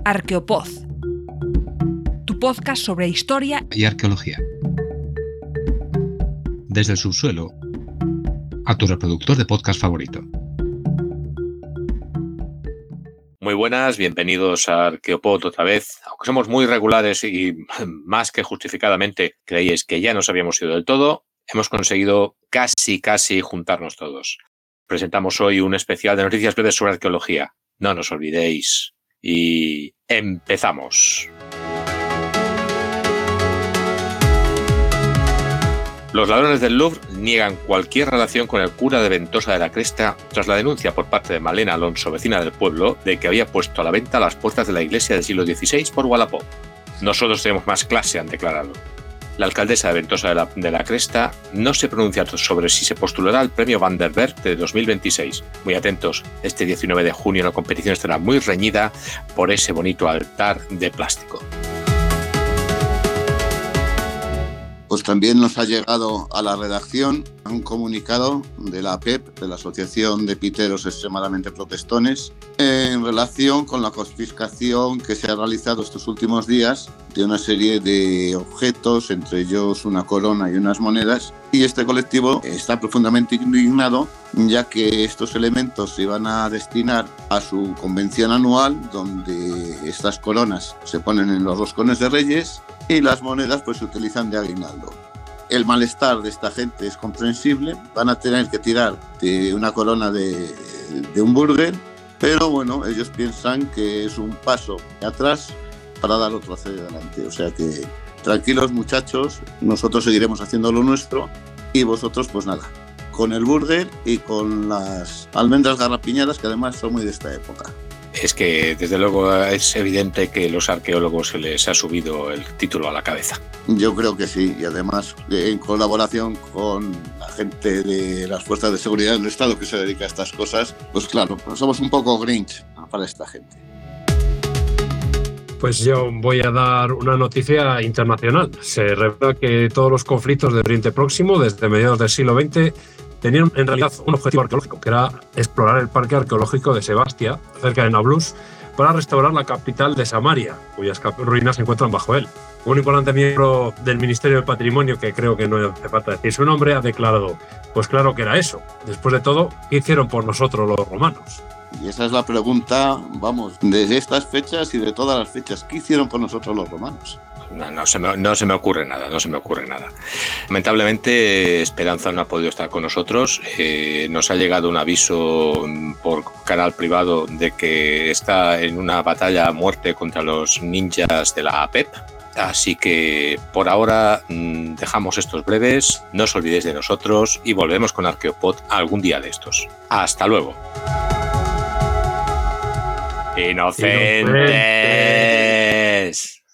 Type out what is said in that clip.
Arqueopod, tu podcast sobre historia y arqueología. Desde el subsuelo a tu reproductor de podcast favorito. Muy buenas, bienvenidos a Arqueopod otra vez. Aunque somos muy regulares y más que justificadamente creíais que ya nos habíamos ido del todo, hemos conseguido casi juntarnos todos. Presentamos hoy un especial de noticias breves sobre arqueología. No nos olvidéis. Y empezamos. Los ladrones del Louvre niegan cualquier relación con el cura de Ventosa de la Cresta tras la denuncia por parte de Malena Alonso, vecina del pueblo, de que había puesto a la venta las puertas de la iglesia del siglo XVI por Wallapop. Nosotros tenemos más clase, han declarado. La alcaldesa de Ventosa de la Cresta no se pronuncia sobre si se postulará al premio Van der Berg de 2026. Muy atentos, este 19 de junio la competición estará muy reñida por ese bonito altar de plástico. Pues también nos ha llegado a la redacción un comunicado de la APEP, de la Asociación de Piteros Extremadamente Protestones, en relación con la confiscación que se ha realizado estos últimos días de una serie de objetos, entre ellos una corona y unas monedas, y este colectivo está profundamente indignado, ya que estos elementos se iban a destinar a su convención anual, donde estas coronas se ponen en los roscones de Reyes y las monedas pues se utilizan de aguinaldo. El malestar de esta gente es comprensible, van a tener que tirar de una corona de un burger, pero bueno, ellos piensan que es un paso atrás para dar otro hacia adelante. O sea que tranquilos muchachos, nosotros seguiremos haciendo lo nuestro y vosotros pues nada, con el burger y con las almendras garrapiñadas, que además son muy de esta época. Es que, desde luego, es evidente que a los arqueólogos se les ha subido el título a la cabeza. Yo creo que sí, y además en colaboración con la gente de las fuerzas de seguridad del Estado que se dedica a estas cosas, pues claro, somos un poco Grinch para esta gente. Pues yo voy a dar una noticia internacional. Se revela que todos los conflictos del Oriente Próximo, desde mediados del siglo XX, tenían en realidad un objetivo arqueológico, que era explorar el parque arqueológico de Sebastia, cerca de Nablus, para restaurar la capital de Samaria, cuyas ruinas se encuentran bajo él. Un importante miembro del Ministerio del Patrimonio, que creo que no hace falta decir su nombre, ha declarado: pues claro que era eso. Después de todo, ¿qué hicieron por nosotros los romanos? Y esa es la pregunta, vamos, desde estas fechas y de todas las fechas. ¿Qué hicieron por nosotros los romanos? No se me ocurre nada. Lamentablemente, Esperanza no ha podido estar con nosotros. Nos ha llegado un aviso por canal privado de que está en una batalla a muerte contra los ninjas de la APEP. Así que por ahora dejamos estos breves, no os olvidéis de nosotros y volvemos con Arqueopod algún día de estos. ¡Hasta luego! ¡Inocente!